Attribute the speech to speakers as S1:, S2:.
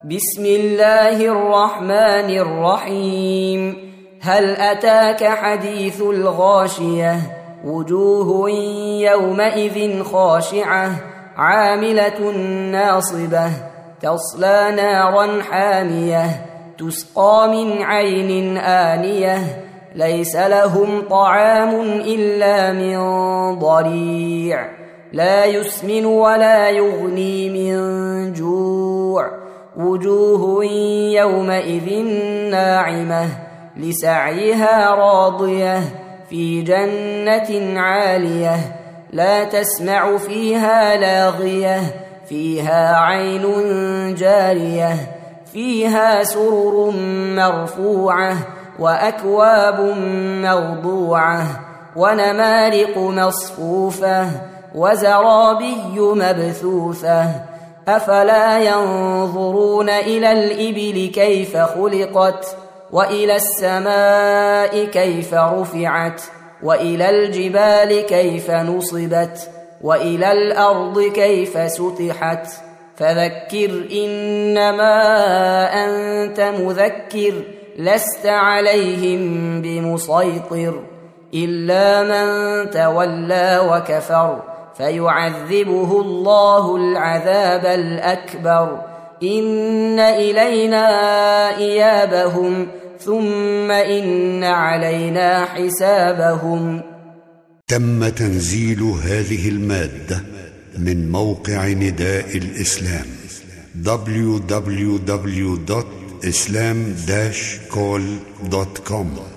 S1: بسم الله الرحمن الرحيم. هل أتاك حديث الغاشية؟ وجوه يومئذ خاشعة عاملة ناصبة تصلى نارا حامية تسقى من عين آنية ليس لهم طعام إلا من ضريع لا يسمن ولا يغني من جوع. وجوه يومئذ ناعمة لسعيها راضية في جنة عالية لا تسمع فيها لاغية فيها عين جارية فيها سرر مرفوعة وأكواب موضوعة ونمارق مصفوفة وزرابي مبثوثة. أفلا ينظرون إلى الإبل كيف خلقت وإلى السماء كيف رفعت وإلى الجبال كيف نصبت وإلى الأرض كيف سطحت. فذكر إنما أنت مذكر لست عليهم بمسيطر إلا من تولى وكفر فيعذبه الله العذاب الأكبر. إن إلينا إيابهم ثم إن علينا حسابهم.
S2: تم تنزيل هذه المادة من موقع نداء الإسلام www.islam-call.com